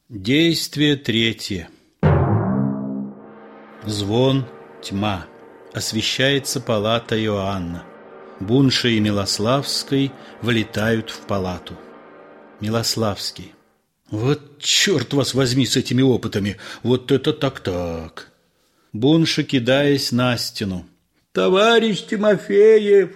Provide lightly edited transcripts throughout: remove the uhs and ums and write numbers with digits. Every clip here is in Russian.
Действие третье. Звон, тьма. Освещается палата Иоанна. Бунша и Милославский влетают в палату. Милославский. Вот черт вас возьми с этими опытами. Вот это так-так. Бунша, кидаясь на стену. Товарищ Тимофеев,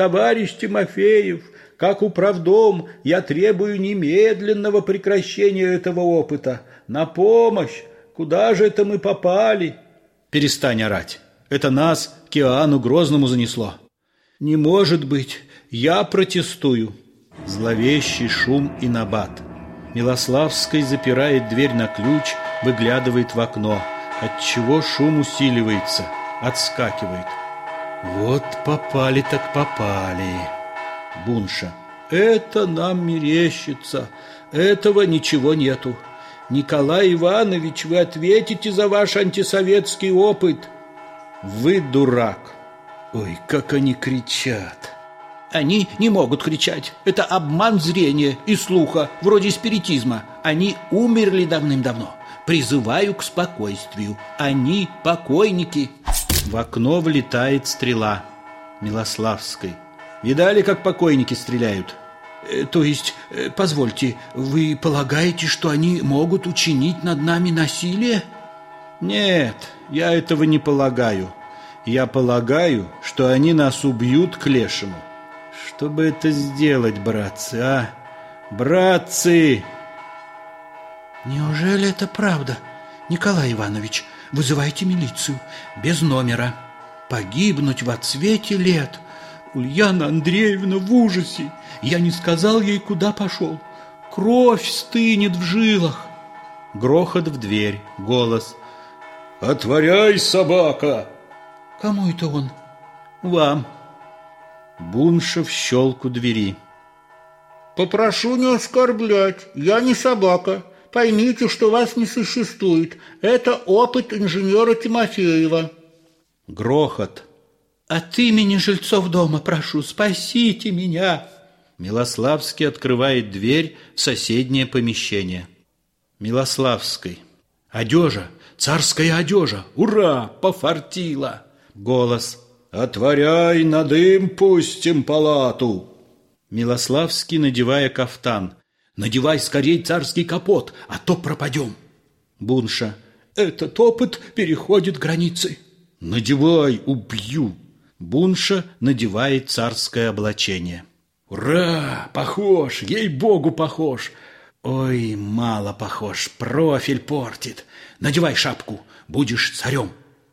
как управдом, я требую немедленного прекращения этого опыта. На помощь! Куда же это мы попали? Перестань орать. Это нас к Иоанну Грозному занесло. Не может быть. Я протестую. Зловещий шум и набат. Милославский запирает дверь на ключ, выглядывает в окно, отчего шум усиливается, отскакивает. Вот попали так попали. Бунша. Это нам мерещится. Этого ничего нету. Николай Иванович, вы ответите за ваш антисоветский опыт. Вы дурак. Ой, как они кричат. Они не могут кричать. Это обман зрения и слуха, вроде спиритизма. Они умерли давным-давно. Призываю к спокойствию. Они покойники. В окно влетает стрела. Милославский. Видали, как покойники стреляют? То есть, позвольте, вы полагаете, что они могут учинить над нами насилие? Нет, я этого не полагаю. Я полагаю, что они нас убьют к лешему. Что бы это сделать, братцы, а? Братцы! Неужели это правда? Николай Иванович, вызывайте милицию. Без номера. Погибнуть во цвете лет. Ульяна Андреевна в ужасе. Я не сказал ей, куда пошел. Кровь стынет в жилах. Грохот в дверь. Голос. «Отворяй, собака!» Кому это он? Вам. Бунша в щелку двери. Попрошу не оскорблять. Я не собака. Поймите, что вас не существует. Это опыт инженера Тимофеева. Грохот. От имени жильцов дома прошу, спасите меня. Милославский открывает дверь в соседнее помещение. Милославский. Одежа, царская одежа. Ура, пофартило. Голос. Отворяй, на дым пустим палату. Милославский, надевая кафтан. Надевай скорей царский капот, а то пропадем. Бунша. Этот опыт переходит границы. Надевай, убью. Бунша надевает царское облачение. Ура! Похож, ей-богу, похож. Ой, мало похож, профиль портит. Надевай шапку, будешь царем.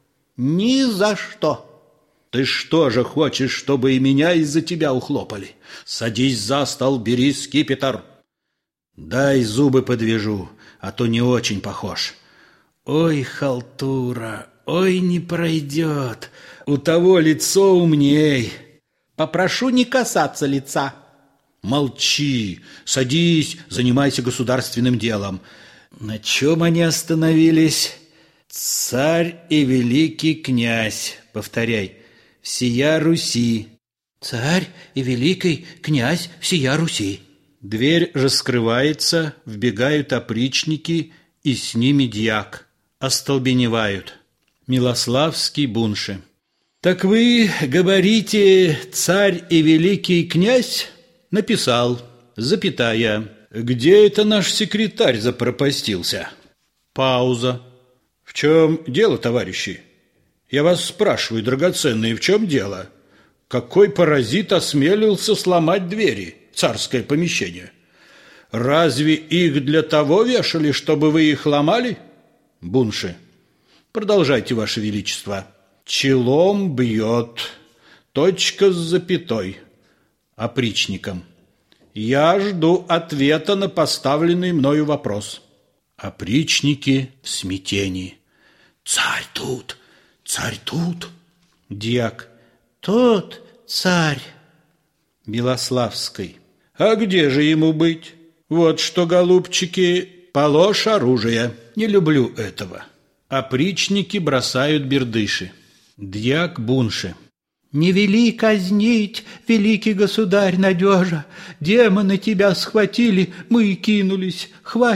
Ни за что. Ты что же хочешь, чтобы и меня из-за тебя ухлопали? Садись за стол, бери скипетр. Дай зубы подвяжу, а то не очень похож. Ой, халтура, ой, не пройдет. У того лицо умней. Попрошу не касаться лица. Молчи, садись, занимайся государственным делом. На чем они остановились? Царь и великий князь. Повторяй. Всея Руси. Царь и великий князь всея Руси. Дверь раскрывается, вбегают опричники, и с ними дьяк. Остолбеневают. Милославский Бунше. Так вы говорите, царь и великий князь? Написал, запятая. Где это наш секретарь запропастился? Пауза. В чем дело, товарищи? Я вас спрашиваю, драгоценные, в чем дело? Какой паразит осмелился сломать двери, царское помещение? Разве их для того вешали, чтобы вы их ломали? Бунши. Продолжайте, ваше величество. Челом бьет. Точка с запятой. Опричником. Я жду ответа на поставленный мною вопрос. Опричники в смятении. Царь тут. Царь тут. Дьяк. Тот царь. Милославский. А где же ему быть? Вот что, голубчики, положь оружие. Не люблю этого. Опричники бросают бердыши. Дьяк Бунше. Не вели казнить, великий государь, надежа. Демоны тебя схватили, мы и кинулись. Хвать,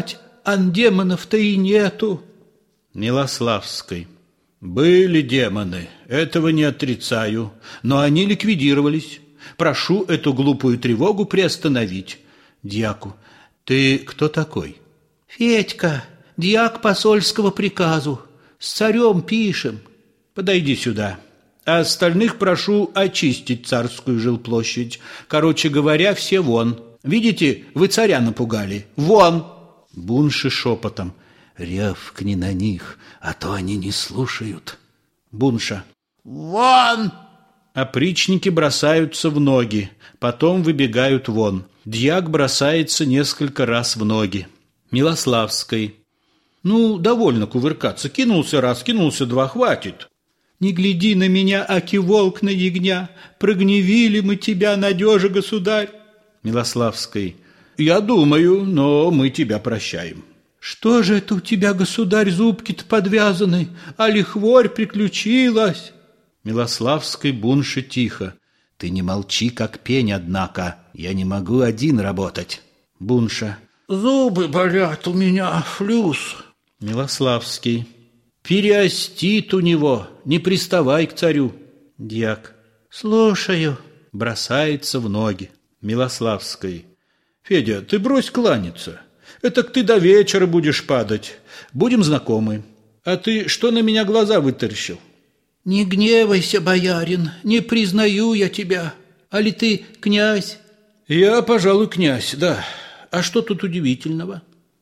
ан демонов-то и нету. Милославской. Были демоны, этого не отрицаю, но они ликвидировались. Прошу эту глупую тревогу приостановить. Дьяку. Ты кто такой? Федька, дьяк посольского приказу. С царем пишем. Подойди сюда. А остальных прошу очистить царскую жилплощадь. Короче говоря, все вон. Видите, вы царя напугали. Вон! Бунши шепотом. Рявкни на них, а то они не слушают. Бунша. Вон! Опричники бросаются в ноги, потом выбегают вон. Дьяк бросается несколько раз в ноги. Милославской. Ну, довольно кувыркаться. Кинулся раз, кинулся два, хватит. Не гляди на меня, аки волк на ягня. Прогневили мы тебя, надежа, государь. Милославской. Я думаю, но мы тебя прощаем. Что же это у тебя, государь, зубки-то подвязаны, али хворь приключилась? Милославской Бунше тихо. Ты не молчи, как пень, однако. Я не могу один работать. Бунша. Зубы болят у меня, флюс. Милославский. Переостит у него, не приставай к царю. Дьяк. Слушаю. Бросается в ноги. Милославской. Федя, ты брось кланяться. Этак ты до вечера будешь падать. Будем знакомы. А ты что на меня глаза вытаращил? Не гневайся, боярин, не признаю я тебя. Али ты князь? Я, пожалуй, князь, да. А что тут удивительного?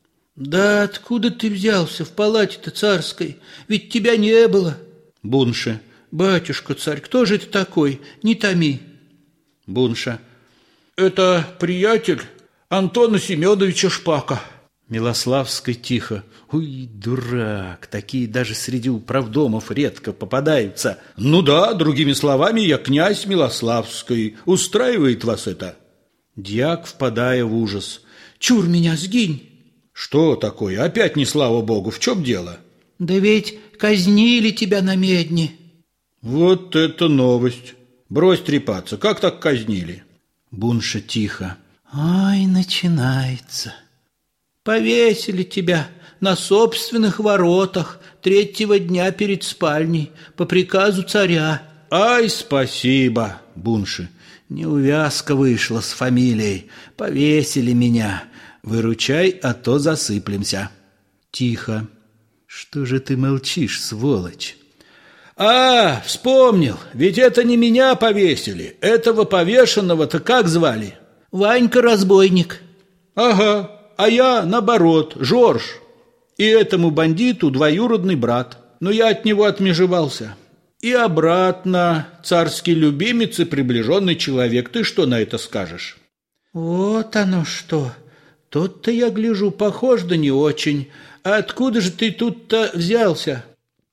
Да откуда ты взялся в палате-то царской? Ведь тебя не было. Бунша. Батюшка царь, кто же это такой? Не томи. Бунша. Это приятель Антона Семеновича Шпака. Милославской тихо. Ой, дурак, такие даже среди управдомов редко попадаются. Ну да, другими словами, я князь Милославской. Устраивает вас это? Дьяк, впадая в ужас. Чур меня, сгинь. Что такое? Опять не слава богу, в чем дело? Да ведь казнили тебя на медне. Вот это новость. Брось трепаться, как так казнили? Бунша тихо. Ай, начинается. Повесили тебя на собственных воротах 3-го дня перед спальней по приказу царя. Ай, спасибо, Бунши. Неувязка вышла с фамилией. Повесили меня. Выручай, а то засыплемся. Тихо. Что же ты молчишь, сволочь? А, вспомнил. Ведь это не меня повесили. Этого повешенного-то как звали? Ванька-разбойник. Ага. А я, наоборот, Жорж. И этому бандиту двоюродный брат. Но я от него отмежевался. И обратно, царский любимец и приближенный человек. Ты что на это скажешь? Вот оно что. Тут-то я гляжу, похож да не очень. А откуда же ты тут-то взялся?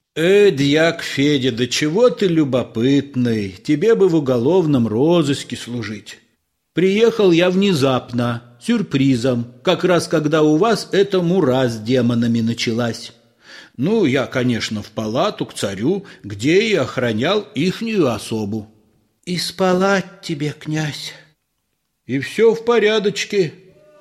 Дьяк Федя, да чего ты любопытный. Тебе бы в уголовном розыске служить. Приехал я внезапно, сюрпризом, как раз когда у вас эта мура с демонами началась. Ну, я, конечно, в палату к царю, где и охранял ихнюю особу. И спала тебе, князь. И все в порядочке.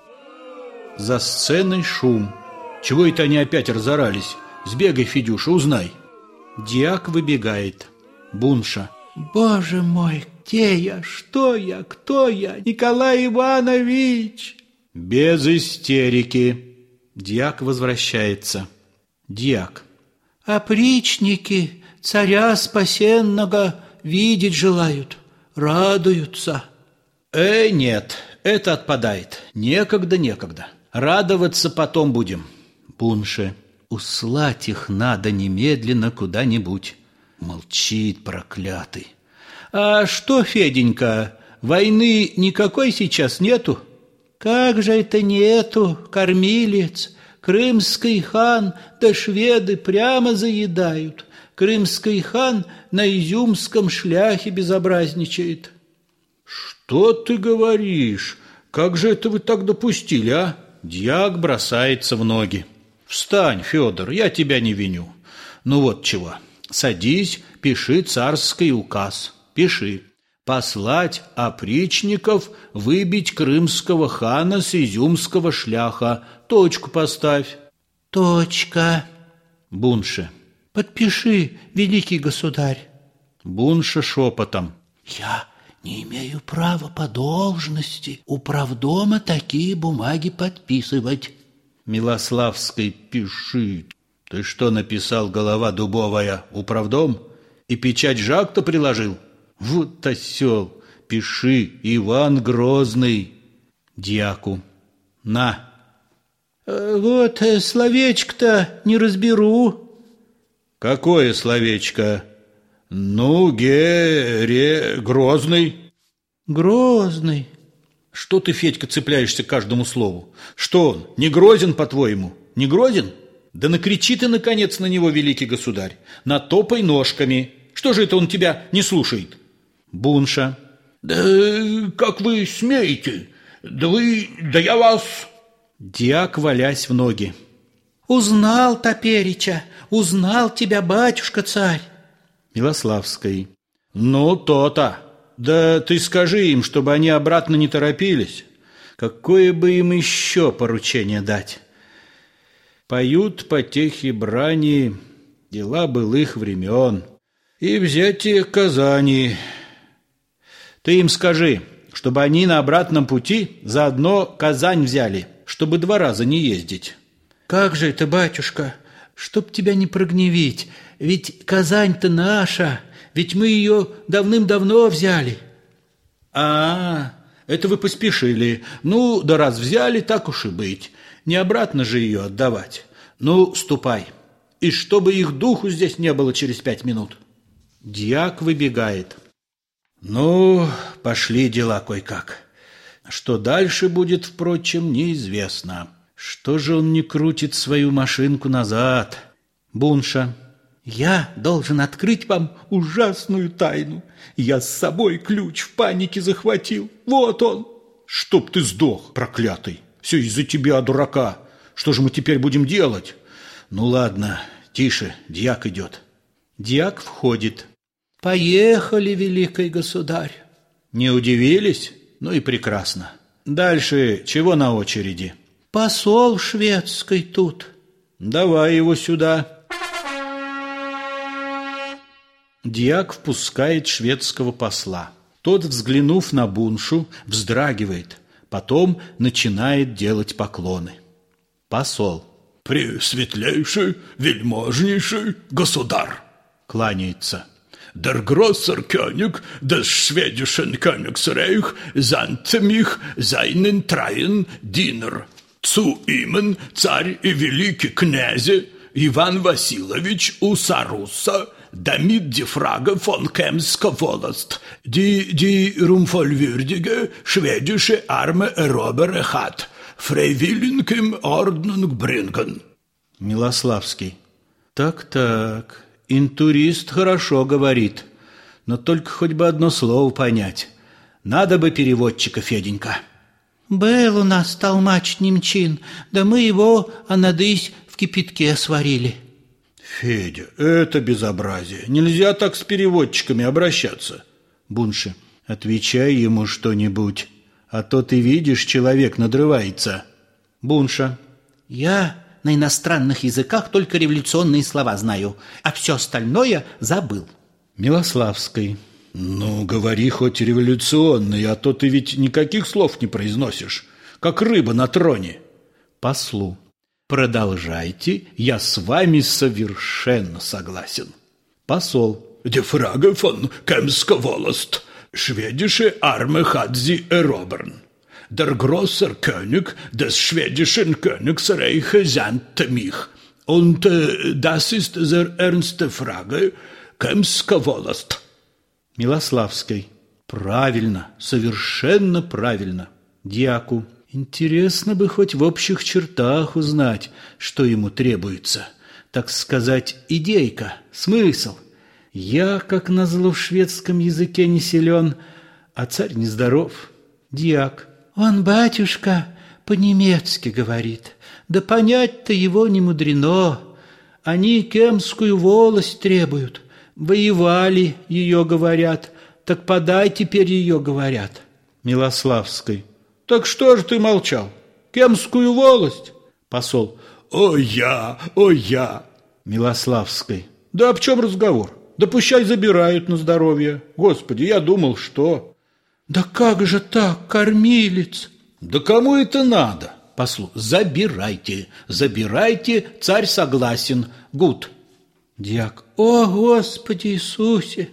За сценой шум. Чего это они опять разорались? Сбегай, Федюша, узнай. Дьяк выбегает. Бунша. Боже мой, где я? Что я? Кто я? Николай Иванович! Без истерики. Дьяк возвращается. Дьяк. Опричники царя спасенного видеть желают, радуются. Нет, это отпадает. Некогда. Радоваться потом будем. Бунше. Услать их надо немедленно куда-нибудь. Молчит проклятый. А что, Феденька, войны никакой сейчас нету? Как же это нету, кормилец? Крымский хан да шведы прямо заедают. Крымский хан на изюмском шляхе безобразничает. Что ты говоришь? Как же это вы так допустили, а? Дьяк бросается в ноги. Встань, Федор, я тебя не виню. Ну вот чего. Садись, пиши царский указ. Пиши. послать опричников выбить крымского хана с изюмского шляха. Точку поставь. Точка. Бунше. Подпиши, великий государь. Бунша шепотом. Я не имею права по должности управдома такие бумаги подписывать. Милославской. Пиши. Ты что написал, голова дубовая, управдом? И печать Жак-то приложил? Вот осел. Пиши, Иван Грозный. Дьяку. На. Вот словечко-то не разберу. Какое словечко? Ну, Грозный. Грозный. Что ты, Федька, цепляешься к каждому слову? Что он, не грозен, по-твоему? Не грозен? Да накричи ты, наконец, на него, великий государь. Натопай ножками. Что же это он тебя не слушает? Бунша. Да как вы смеете? Да я вас... Дьяк, валясь в ноги. Узнал топереча, узнал тебя, батюшка-царь. Милославской. Ну, то-то. Да ты скажи им, чтобы они обратно не торопились. Какое бы им еще поручение дать? Поют потехи брани, дела былых времен, и взятие Казани. Ты им скажи, чтобы они на обратном пути заодно Казань взяли, чтобы 2 раза не ездить. Как же это, батюшка, чтоб тебя не прогневить, ведь Казань-то наша, ведь мы ее давным-давно взяли. Это вы поспешили. Ну, да раз взяли, так уж и быть. Не обратно же ее отдавать. Ну, ступай. И чтобы их духу здесь не было через 5 минут. Дьяк выбегает. Ну, пошли дела кое-как. Что дальше будет, впрочем, неизвестно. Что же он не крутит свою машинку назад? Бунша. Я должен открыть вам ужасную тайну. Я с собой ключ в панике захватил. Вот он. Чтоб ты сдох, проклятый. Все из-за тебя, дурака. Что же мы теперь будем делать? Ну ладно, тише, дьяк идет. Дьяк входит. Поехали, великий государь. Не удивились? Ну и прекрасно. Дальше чего на очереди? Посол шведский тут. Давай его сюда. Дьяк впускает шведского посла. Тот, взглянув на Буншу, вздрагивает, потом начинает делать поклоны. Посол. Пресветлейший, вельможнейший государь. Кланяется. Der großer König des schwedischen Königsreich sandte mich seinen treuen Diener. Zu ihm Царь и великий князь Иван Васильевич Усаруса, damit die Frage von Kemsker Волост, die ruhmvollwürdige schwedische Arme erobert hat, freiwillig in Ordnung bringen. Милославский. Так, интурист хорошо говорит, но только хоть бы одно слово понять. Надо бы переводчика, Феденька. Был у нас толмач немчин, да мы его, анадысь, в кипятке сварили. Федя, это безобразие. Нельзя так с переводчиками обращаться. Бунша. Отвечай ему что-нибудь, а то ты видишь, человек надрывается. Бунша. Я на иностранных языках только революционные слова знаю, а все остальное забыл. Милославской. Ну, говори хоть революционный, а то ты ведь никаких слов не произносишь, как рыба на троне. Послу. Продолжайте, я с вами совершенно согласен. Посол. Die Frage von Kemsker Волост, schwedische Arme hat sie erobern. Der große König des schwedischen Königsreiches sandte mich. Und das ist sehr ernste Frage, Kemsker Волост. Милославской. Правильно, совершенно правильно. Дьяку. Интересно бы хоть в общих чертах узнать, что ему требуется. Так сказать, идейка, смысл. Я, как назло, в шведском языке не силен, а царь нездоров. Дьяк. Он, батюшка, по-немецки говорит. Да понять-то его не мудрено. Они Кемскую волость требуют. Воевали, ее говорят. Так подай теперь ее, говорят. Милославской. Так что же ты молчал? Кемскую волость? Посол. О я. Милославской. Да об чем разговор? Да пущай забирают на здоровье. Господи, я думал, что... Да как же так, кормилец? Да кому это надо? Послу. Забирайте, царь согласен. Гуд. Дьяк. О, Господи Иисусе!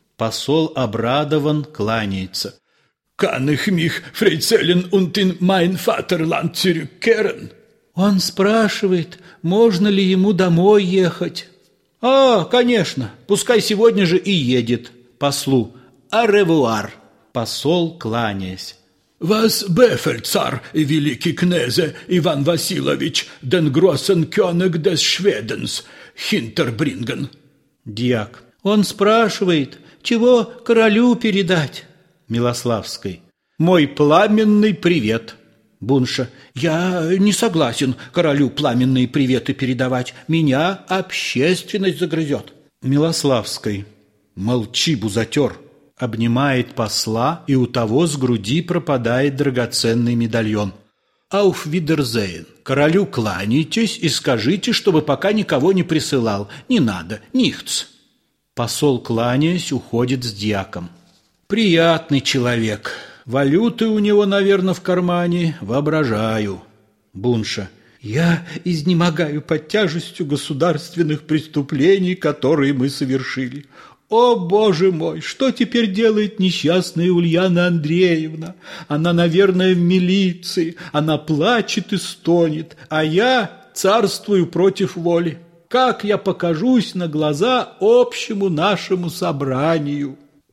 Посол обрадован, кланяется. Kann ich mich freizellen und in mein Vaterland zurückkehren? Он спрашивает, можно ли ему домой ехать. А, конечно, пускай сегодня же и едет. Послу. Аревуар. Посол, кланяясь. Was befehlt Zar, великий князе Иван Васильевич, den großen König des Schwedens, hinterbringen? Дьяк. Он спрашивает, чего королю передать? Милославской. Мой пламенный привет. Бунша. Я не согласен королю пламенные приветы передавать. Меня общественность загрызет. Милославской. Молчи, бузатер. Обнимает посла, и у того с груди пропадает драгоценный медальон. Auf Wiedersehen. Королю кланяйтесь и скажите, чтобы пока никого не присылал. Не надо, нихц. Посол, кланяясь, уходит с дьяком. Приятный человек. Валюты у него, наверное, в кармане. Воображаю. Бунша. Я изнемогаю под тяжестью государственных преступлений, которые мы совершили. О, Боже мой, что теперь делает несчастная Ульяна Андреевна? Она, наверное, в милиции. Она плачет и стонет, а я царствую против воли. Как я покажусь на глаза общему нашему собранию?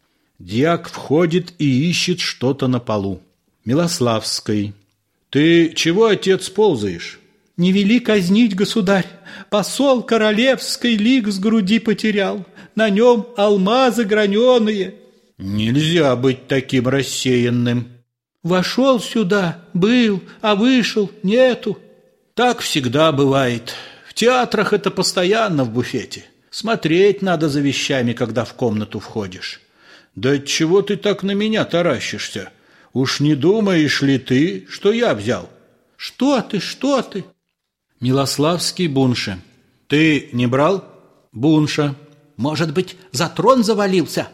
Дьяк входит и ищет что-то на полу. Милославской. Ты чего, отец, ползаешь? Не вели казнить, государь. Посол королевской лик с груди потерял. На нем алмазы граненые. Нельзя быть таким рассеянным. Вошел сюда, был, а вышел, нету. Так всегда бывает. В театрах это постоянно в буфете. Смотреть надо за вещами, когда в комнату входишь. Да чего ты так на меня таращишься? Уж не думаешь ли ты, что я взял? Что ты? Милославский Бунше. Ты не брал? Бунша. Может быть, за трон завалился?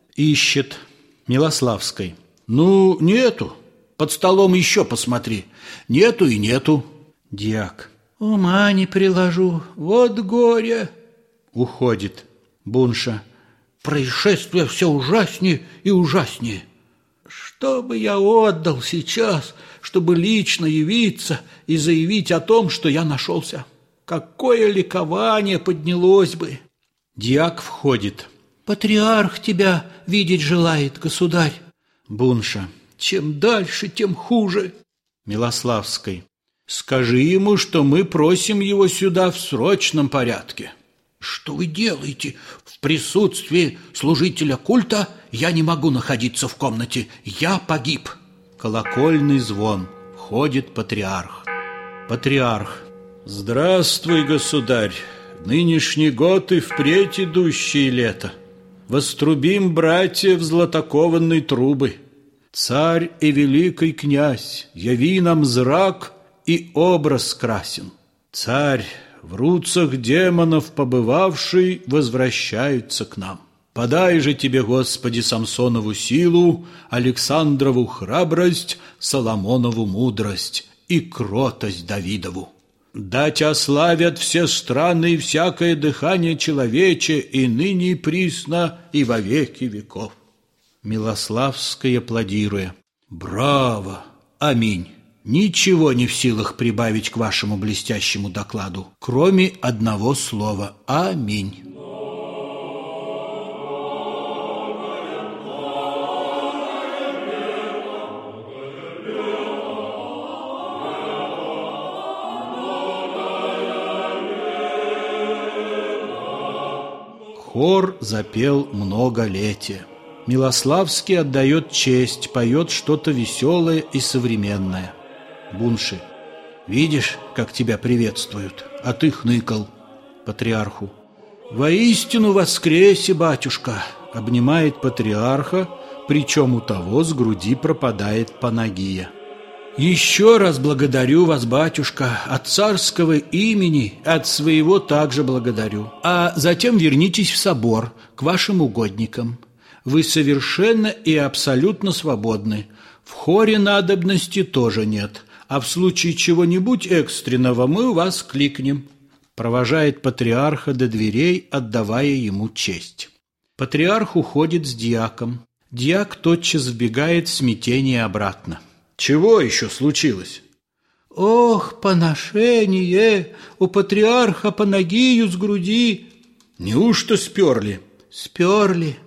Ищет. Милославской. Ну, нету. Под столом еще посмотри. Нету и нету. Дьяк. Ума не приложу. Вот горе. Уходит. Бунша. Происшествие все ужаснее и ужаснее. Что бы я отдал сейчас, чтобы лично явиться и заявить о том, что я нашелся? Какое ликование поднялось бы! Дьяк входит. Патриарх тебя видеть желает, государь. Бунша. Чем дальше, тем хуже. Милославской. Скажи ему, что мы просим его сюда в срочном порядке. Что вы делаете? В присутствии служителя культа я не могу находиться в комнате. Я погиб. Колокольный звон. Входит патриарх. Патриарх. Здравствуй, государь. Нынешний год и впредь идущее лето. Вострубим, братья, в златокованной трубы. Царь и великий князь, яви нам зрак и образ красен. Царь, в руцах демонов побывавший, возвращается к нам. Подай же тебе, Господи, Самсонову силу, Александрову храбрость, Соломонову мудрость и кротость Давидову. Да тебя славят все страны и всякое дыхание человече, и ныне и присно, и во веки веков. Милославская, аплодируя. Браво! Аминь! Ничего не в силах прибавить к вашему блестящему докладу, кроме одного слова «Аминь». Хор запел многолетие. Милославский отдает честь, поет что-то веселое и современное. Бунши. Видишь, как тебя приветствуют, а ты хныкал. Патриарху. Воистину воскресе, батюшка, обнимает патриарха, причем у того с груди пропадает Панагия. «Еще раз благодарю вас, батюшка, от царского имени, от своего также благодарю. А затем вернитесь в собор к вашим угодникам. Вы совершенно и абсолютно свободны. В хоре надобности тоже нет, а в случае чего-нибудь экстренного мы вас кликнем». Провожает патриарха до дверей, отдавая ему честь. Патриарх уходит с дьяком. Дьяк тотчас вбегает в смятение обратно. «Чего еще случилось?» «Ох, поношение! У патриарха Панагию с груди!» «Неужто сперли?» «Сперли».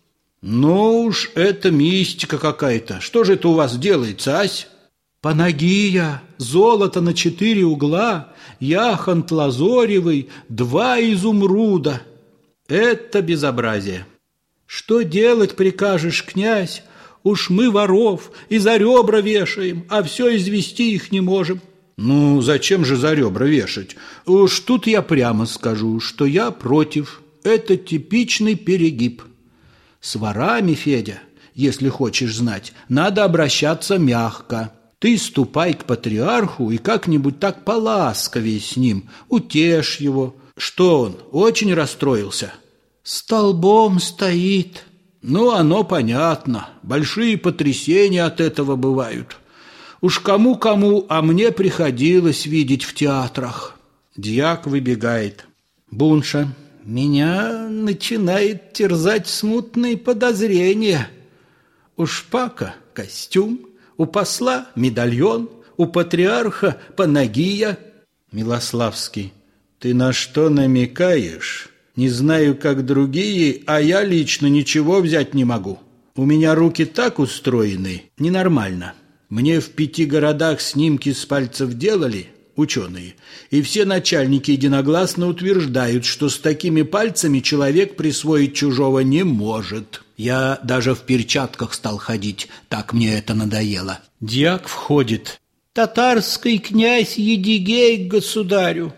«Ну уж, это мистика какая-то. Что же это у вас делается, ась?» «Панагия, золото на 4 угла, яхонт лазоревый, 2 изумруда». «Это безобразие». «Что делать прикажешь, князь? Уж мы воров и за ребра вешаем, а все извести их не можем». «Ну, зачем же за ребра вешать? Уж тут я прямо скажу, что я против. Это типичный перегиб. С ворами, Федя, если хочешь знать, надо обращаться мягко. Ты ступай к патриарху и как-нибудь так поласковее с ним, утешь его. Что он, очень расстроился?» «Столбом стоит». «Ну, оно понятно. Большие потрясения от этого бывают. Уж кому-кому, а мне приходилось видеть в театрах». Дьяк выбегает. «Бунша, меня начинает терзать смутные подозрения. У шпака костюм, у посла медальон, у патриарха Панагия». Милославский. «Ты на что намекаешь? Не знаю, как другие, а я лично ничего взять не могу. У меня руки так устроены, ненормально. Мне в 5 городах снимки с пальцев делали, ученые, и все начальники единогласно утверждают, что с такими пальцами человек присвоить чужого не может. Я даже в перчатках стал ходить, так мне это надоело». Дьяк входит. «Татарский князь Едигей к государю».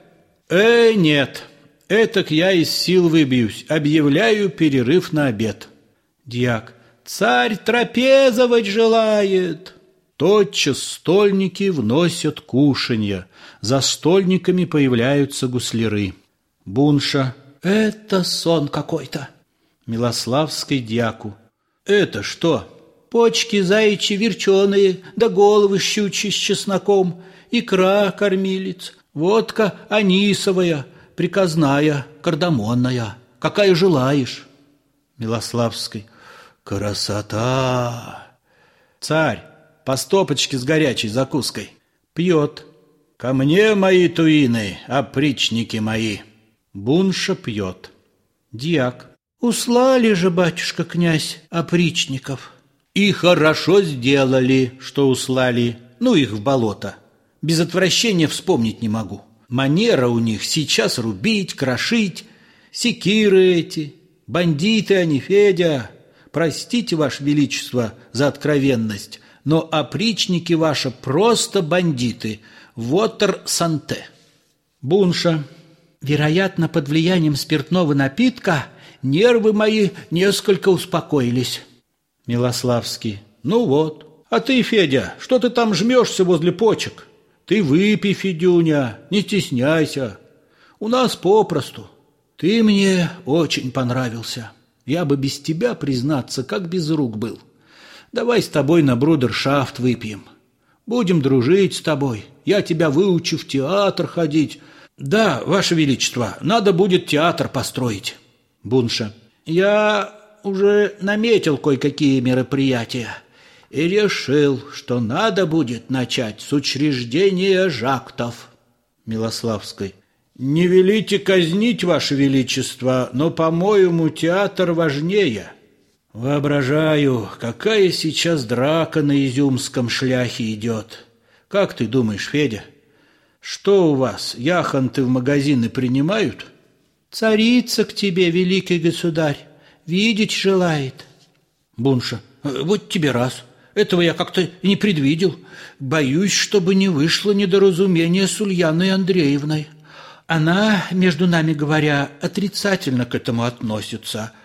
Нет, этак я из сил выбьюсь. Объявляю перерыв на обед». Дьяк. «Царь трапезовать желает». Тотчас стольники вносят кушанья. За стольниками появляются гусляры. Бунша. «Это сон какой-то». Милославский дьяку. «Это что?» «Почки заячьи верченые, да головы щучьи с чесноком, икра кормилец, водка анисовая, приказная, кардамонная, какая желаешь». Милославский. «Красота!» Царь. По стопочке с горячей закуской. Пьет. «Ко мне мои туины, опричники мои». Бунша пьет. Дьяк. «Услали же, батюшка князь, опричников». «И хорошо сделали, что услали. Ну их в болото. Без отвращения вспомнить не могу. Манера у них сейчас рубить, крошить. Секиры эти. Бандиты они, Федя. Простите, ваше величество, за откровенность, но опричники ваши просто бандиты. Вотер санте». Бунша. «Вероятно, под влиянием спиртного напитка нервы мои несколько успокоились». Милославский. «Ну вот. А ты, Федя, что ты там жмешься возле почек? Ты выпей, Федюня, не стесняйся. У нас попросту. Ты мне очень понравился. Я бы без тебя, признаться, как без рук был. Давай с тобой на брудершафт выпьем. Будем дружить с тобой. Я тебя выучу в театр ходить. Да, ваше величество, надо будет театр построить». Бунша. «Я уже наметил кое-какие мероприятия и решил, что надо будет начать с учреждения жактов». Милославской. «Не велите казнить, ваше величество, но, по-моему, театр важнее». Воображаю, какая сейчас драка на изюмском шляхе идет. Как ты думаешь, Федя, что у вас, яхонты в магазины принимают? «Царица к тебе, великий государь, видеть желает». Бунша. «Вот тебе раз. Этого я как-то и не предвидел. Боюсь, чтобы не вышло недоразумение с Ульяной Андреевной. Она, между нами говоря, отрицательно к этому относится.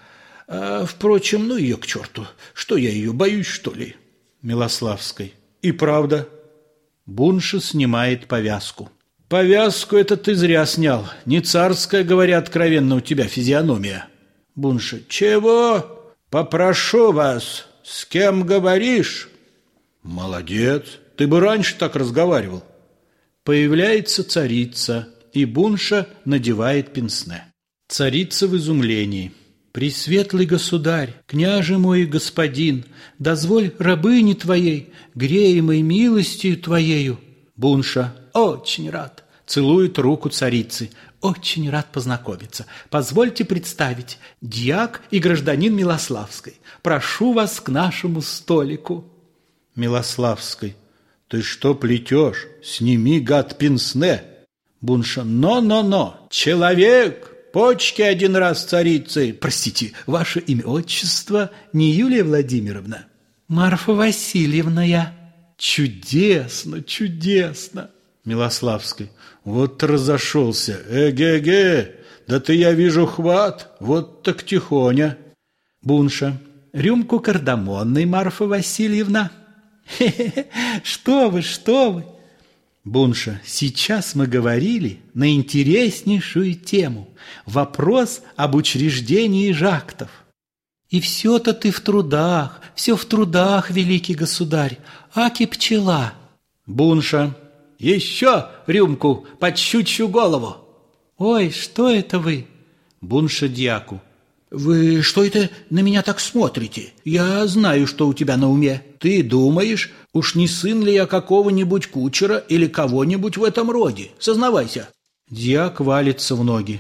Впрочем, ну ее к черту. Что я ее, боюсь, что ли? Милославской. И правда. Бунша снимает повязку. Повязку это ты зря снял. Не царская, говоря откровенно, у тебя физиономия. Бунша. Чего? Попрошу вас. С кем говоришь? Молодец. Ты бы раньше так разговаривал. Появляется царица, и Бунша надевает пенсне. Царица в изумлении. «Пресветлый государь, княже мой и господин, дозволь рабыне твоей, греемой милостью твоею». Бунша. «Очень рад». Целует руку царицы. «Очень рад познакомиться. Позвольте представить, дьяк и гражданин Милославской. Прошу вас к нашему столику». Милославской. «Ты что плетешь? Сними, гад, пенсне». Бунша. «Но. Человек! Почки один раз царицы. Простите, ваше имя, отчество не Юлия Владимировна?» «Марфа Васильевна я». «Чудесно, чудесно». Милославской. «Вот разошелся. Эге-ге! Да ты, я вижу, хват. Вот так тихоня». Бунша. «Рюмку кардамонной, Марфа Васильевна». «Хе-хе-хе! Что вы!» Бунша. «Сейчас мы говорили на интереснейшую тему. Вопрос об учреждении жактов. И все-то ты в трудах, все в трудах, великий государь, аки пчела». Бунша. «Еще рюмку под щучью голову». «Ой, что это вы?» Бунша дьяку. «Вы что это на меня так смотрите? Я знаю, что у тебя на уме. Ты думаешь, уж не сын ли я какого-нибудь кучера или кого-нибудь в этом роде? Сознавайся». Дьяк валится в ноги.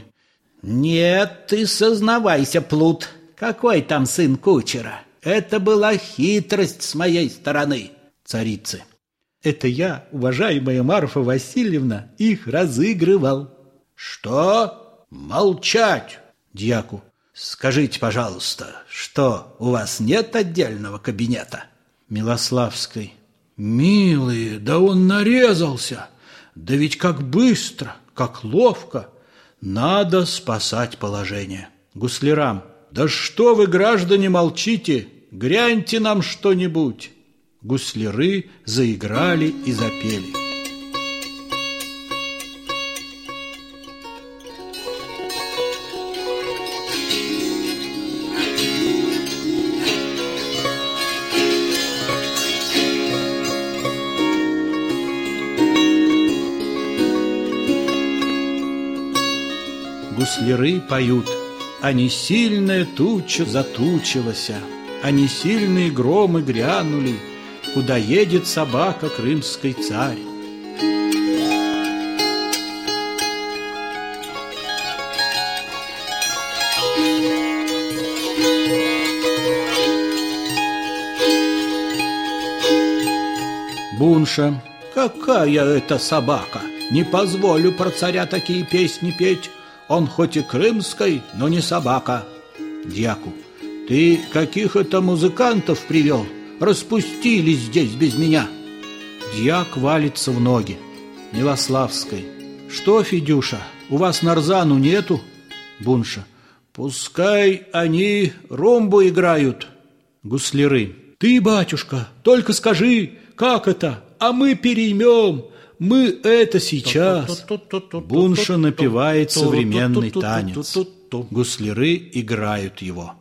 «Нет, ты сознавайся, плут. Какой там сын кучера? Это была хитрость с моей стороны». Царицы. «Это я, уважаемая Марфа Васильевна, их разыгрывал». «Что? Молчать!» Дьяку. «Скажите, пожалуйста, что, у вас нет отдельного кабинета?» Милославской. «Милые, да он нарезался! Да ведь как быстро, как ловко! Надо спасать положение». Гуслярам. «Да что вы, граждане, молчите? Гряньте нам что-нибудь!» Гусляры заиграли и запели. Гусляры поют: «А не сильная туча затучилася, а не сильные громы грянули, куда едет собака крымский царь». Бунша. «Какая это собака? Не позволю про царя такие песни петь. Он хоть и крымской, но не собака». Дьяку. «Ты каких это музыкантов привел? Распустились здесь без меня». Дьяк валится в ноги. Милославской. «Что, Федюша, у вас нарзану нету?» Бунша. «Пускай они румбу играют». Гусляры. «Ты, батюшка, только скажи, как это, а мы переймем. Мы это сейчас». Бунша напевает современный танец. Гусляры играют его.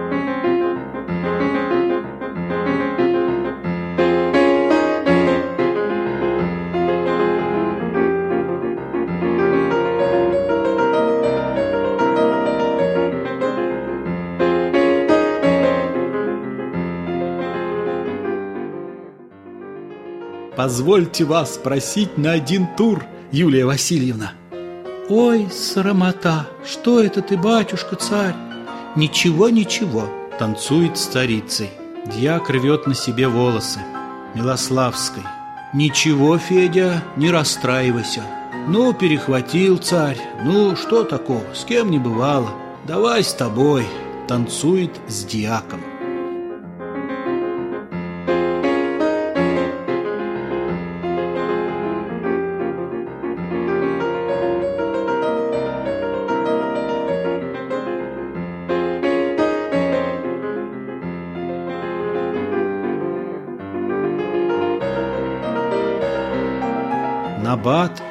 «Позвольте вас спросить на один тур, Юлия Васильевна». «Ой, срамота! Что это ты, батюшка-царь?» «Ничего, ничего», — танцует с царицей. Дьяк рвет на себе волосы. Милославской. «Ничего, Федя, не расстраивайся. Ну, перехватил царь. Ну, что такого, с кем не бывало. Давай с тобой». Танцует с дьяком.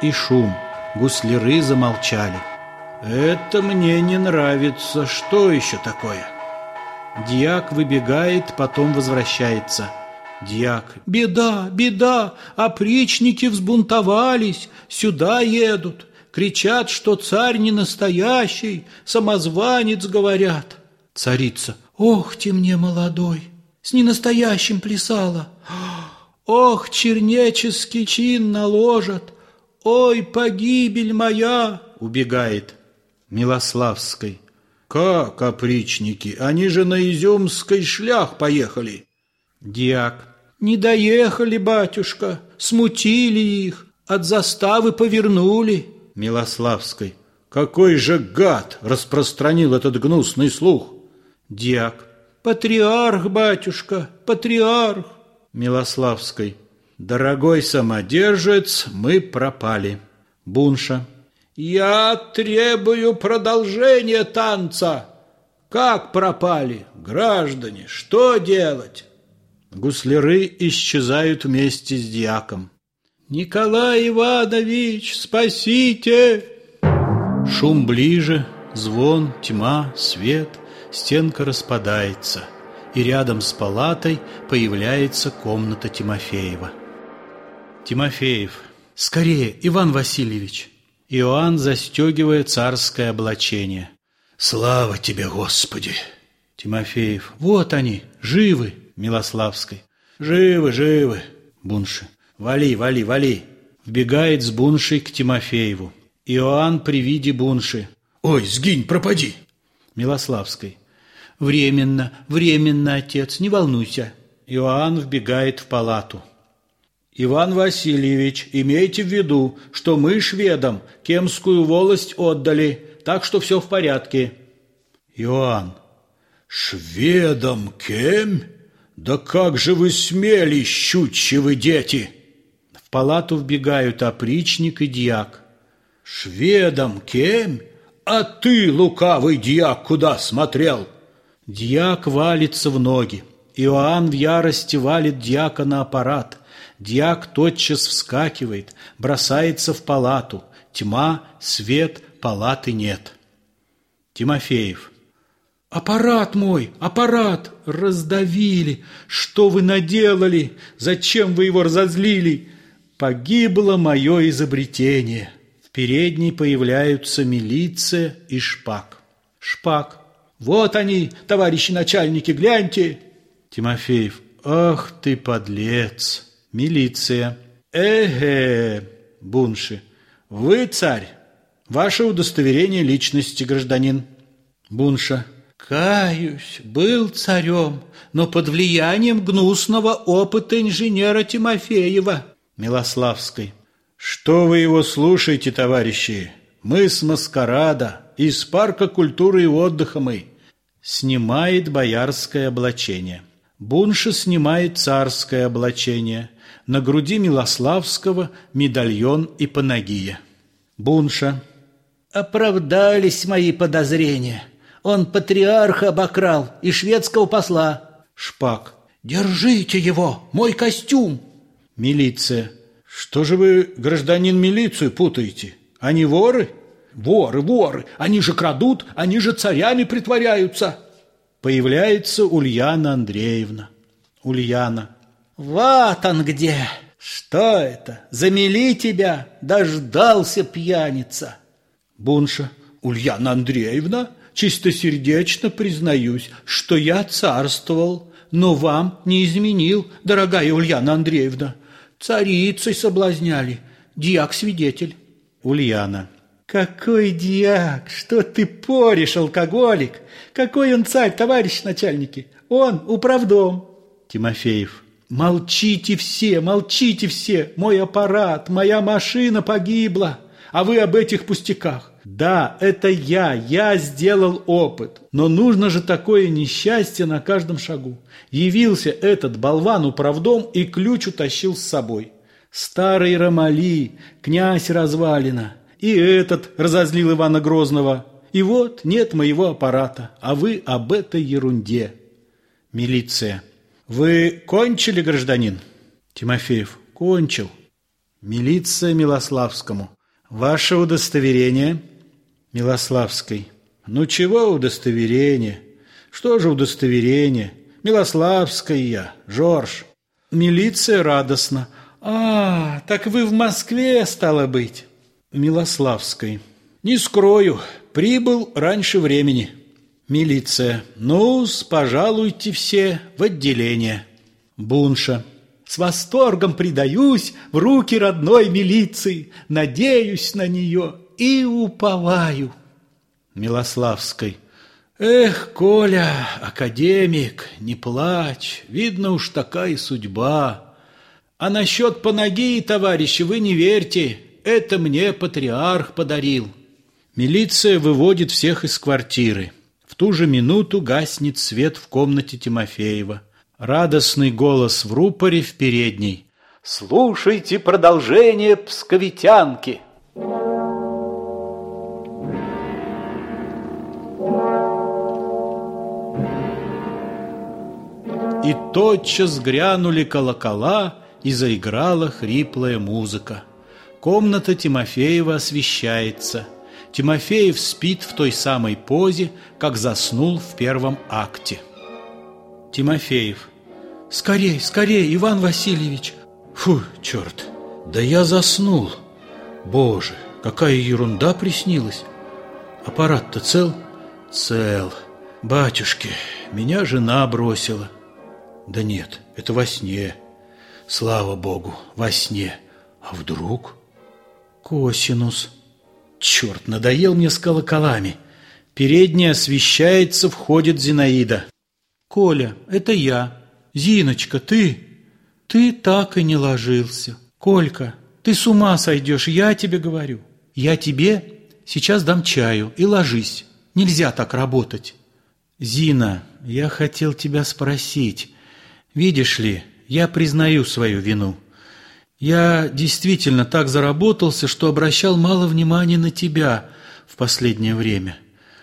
и шум. Гусляры замолчали. «Это мне не нравится. Что еще такое?» Дьяк выбегает, потом возвращается. Дьяк: «Беда, беда! Опричники взбунтовались, сюда едут. Кричат, что царь не настоящий, самозванец, говорят». Царица: «Ох ты мне, молодой, с ненастоящим плясала. Ох, чернеческий чин наложат. Ой, погибель моя!» Убегает. Милославской: «Как опричники? Они же на Изюмский шлях поехали». Дьяк: «Не доехали, батюшка, смутили их, от заставы повернули». Милославской: «Какой же гад распространил этот гнусный слух?» Дьяк: «Патриарх, батюшка, патриарх». Милославской: «Дорогой самодержец, мы пропали». Бунша: «Я требую продолжения танца». «Как пропали? Граждане, что делать?» Гусляры исчезают вместе с дьяком. «Николай Иванович, спасите!» Шум ближе, звон, тьма, свет, стенка распадается, и рядом с палатой появляется комната Тимофеева. Тимофеев: «Скорее, Иван Васильевич!» Иоанн, застегивая царское облачение: «Слава тебе, Господи!» Тимофеев: «Вот они, живы!» Милославской: «Живы, живы!» Бунши: «Вали, вали, вали!» Вбегает с Буншей к Тимофееву. Иоанн при виде Бунши: «Ой, сгинь, пропади!» Милославской: «Временно, временно, отец, не волнуйся». Иоанн вбегает в палату. «Иван Васильевич, имейте в виду, что мы шведам Кемскую волость отдали, так что все в порядке». Иоанн: «Шведам Кемь? Да как же вы смели, щучьи дети!» В палату вбегают опричник и дьяк. «Шведам Кемь? А ты, лукавый дьяк, куда смотрел?» Дьяк валится в ноги. Иоанн в ярости валит дьяка на аппарат. Дьяк тотчас вскакивает, бросается в палату. Тьма, свет, палаты нет. Тимофеев: «Аппарат мой, аппарат! Раздавили! Что вы наделали? Зачем вы его разозлили? Погибло мое изобретение». В передней появляются милиция и Шпак. Шпак: «Вот они, товарищи начальники, гляньте». Тимофеев: «Ах ты, подлец!» Милиция: «Эге!» Бунши: «Вы царь? Ваше удостоверение личности, гражданин». Бунша: «Каюсь, был царем, но под влиянием гнусного опыта инженера Тимофеева». Милославской: «Что вы его слушаете, товарищи? Мы с маскарада, из парка культуры и отдыха мы». Снимает боярское облачение. Бунша снимает царское облачение. На груди Милославского медальон и панагия. Бунша: «Оправдались мои подозрения. Он патриарха обокрал и шведского посла». Шпак: «Держите его, мой костюм». Милиция: «Что же вы, гражданин, милицию путаете? Они воры?» «Воры, воры! Они же крадут, они же царями притворяются!» Появляется Ульяна Андреевна. Ульяна: «Вот он где! Что это? Замели тебя? Дождался, пьяница!» Бунша: «Ульяна Андреевна, чистосердечно признаюсь, что я царствовал, но вам не изменил, дорогая Ульяна Андреевна. Царицей соблазняли, дьяк свидетель». Ульяна: «Какой дьяк? Что ты порешь, алкоголик? Какой он царь, товарищ начальники? Он управдом». Тимофеев: молчите все, мой аппарат, моя машина погибла, а вы об этих пустяках. Да, это я сделал опыт, но нужно же такое несчастье на каждом шагу. Явился этот болван управдом и ключ утащил с собой. Старый Ромали, князь развалина, и этот разозлил Ивана Грозного. И вот нет моего аппарата, а вы об этой ерунде. Милиция: «Вы кончили, гражданин?» Тимофеев: «Кончил». Милиция Милославскому. Ваше удостоверение? Милославской. Ну чего удостоверение? Что же удостоверение? Милославская я, Жорж. Милиция радостно. А, так вы в Москве, стало быть. Милославской. Не скрою, прибыл раньше времени. Милиция. Ну-с, пожалуйте все в отделение. Бунша. С восторгом предаюсь в руки родной милиции, надеюсь на нее и уповаю. Милославской. Эх, Коля, академик, не плачь, видно уж такая судьба. А насчет Панагии, товарищи, вы не верьте, это мне патриарх подарил. Милиция выводит всех из квартиры. В ту же минуту гаснет свет в комнате Тимофеева. Радостный голос в рупоре в передней. «Слушайте продолжение псковитянки!» И тотчас грянули колокола, и заиграла хриплая музыка. Комната Тимофеева освещается. Тимофеев спит в той самой позе, как заснул в первом акте. Тимофеев. Скорей, скорей, Иван Васильевич. Фу, черт, да я заснул. Боже, какая ерунда приснилась. Аппарат-то цел? Цел. Батюшки, меня жена бросила. Да нет, это во сне. Слава Богу, во сне. А вдруг? Косинус. Черт, надоел мне с колоколами. Передняя освещается, входит Зинаида. Коля, это я. Зиночка, ты? Ты так и не ложился. Колька, ты с ума сойдешь, я тебе говорю. Я тебе сейчас дам чаю и ложись. Нельзя так работать. Зина, я хотел тебя спросить. Видишь ли, я признаю свою вину. Я действительно так заработался, что обращал мало внимания на тебя в последнее время.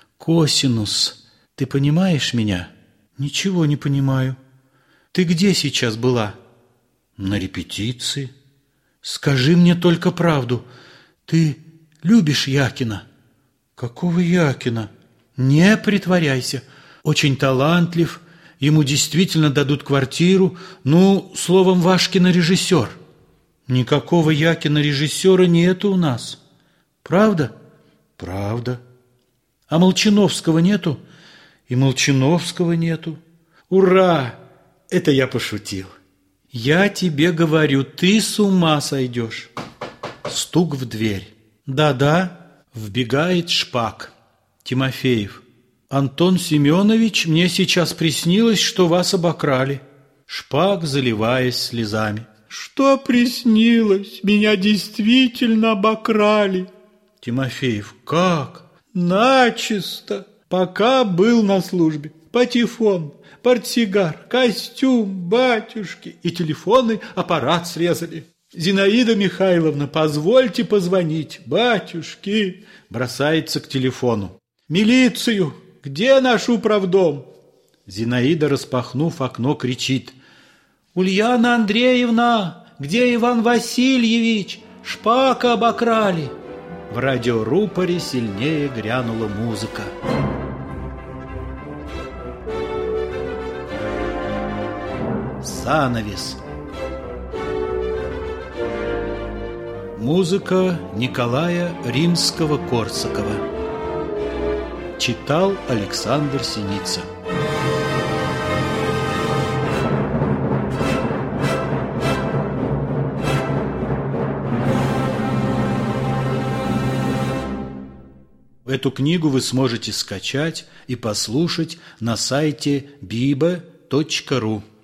Косинус, ты понимаешь меня? Ничего не понимаю. Ты где сейчас была? На репетиции. Скажи мне только правду. Ты любишь Якина? Какого Якина? Не притворяйся. Очень талантлив. Ему действительно дадут квартиру. Ну, словом, ваш кинорежиссер. Никакого Якина режиссера нету у нас. Правда? Правда. А Молчановского нету? И Молчановского нету. Ура! Это я пошутил. Я тебе говорю, ты с ума сойдешь. Стук в дверь. Да-да, вбегает Шпак. Тимофеев. Антон Семенович, мне сейчас приснилось, что вас обокрали. Шпак, заливаясь слезами. Что приснилось? Меня действительно обокрали. Тимофеев. Как? Начисто. Пока был на службе. Патефон, портсигар, костюм, батюшки и телефонный аппарат срезали. Зинаида Михайловна, позвольте позвонить. Батюшки. Бросается к телефону. Милицию. Где наш управдом? Зинаида, распахнув окно, кричит. Ульяна Андреевна, где Иван Васильевич? Шпака обокрали. В радиорупоре сильнее грянула музыка. Занавес. Музыка Николая Римского-Корсакова. Читал Александр Синица. Эту книгу вы сможете скачать и послушать на сайте biba.ru.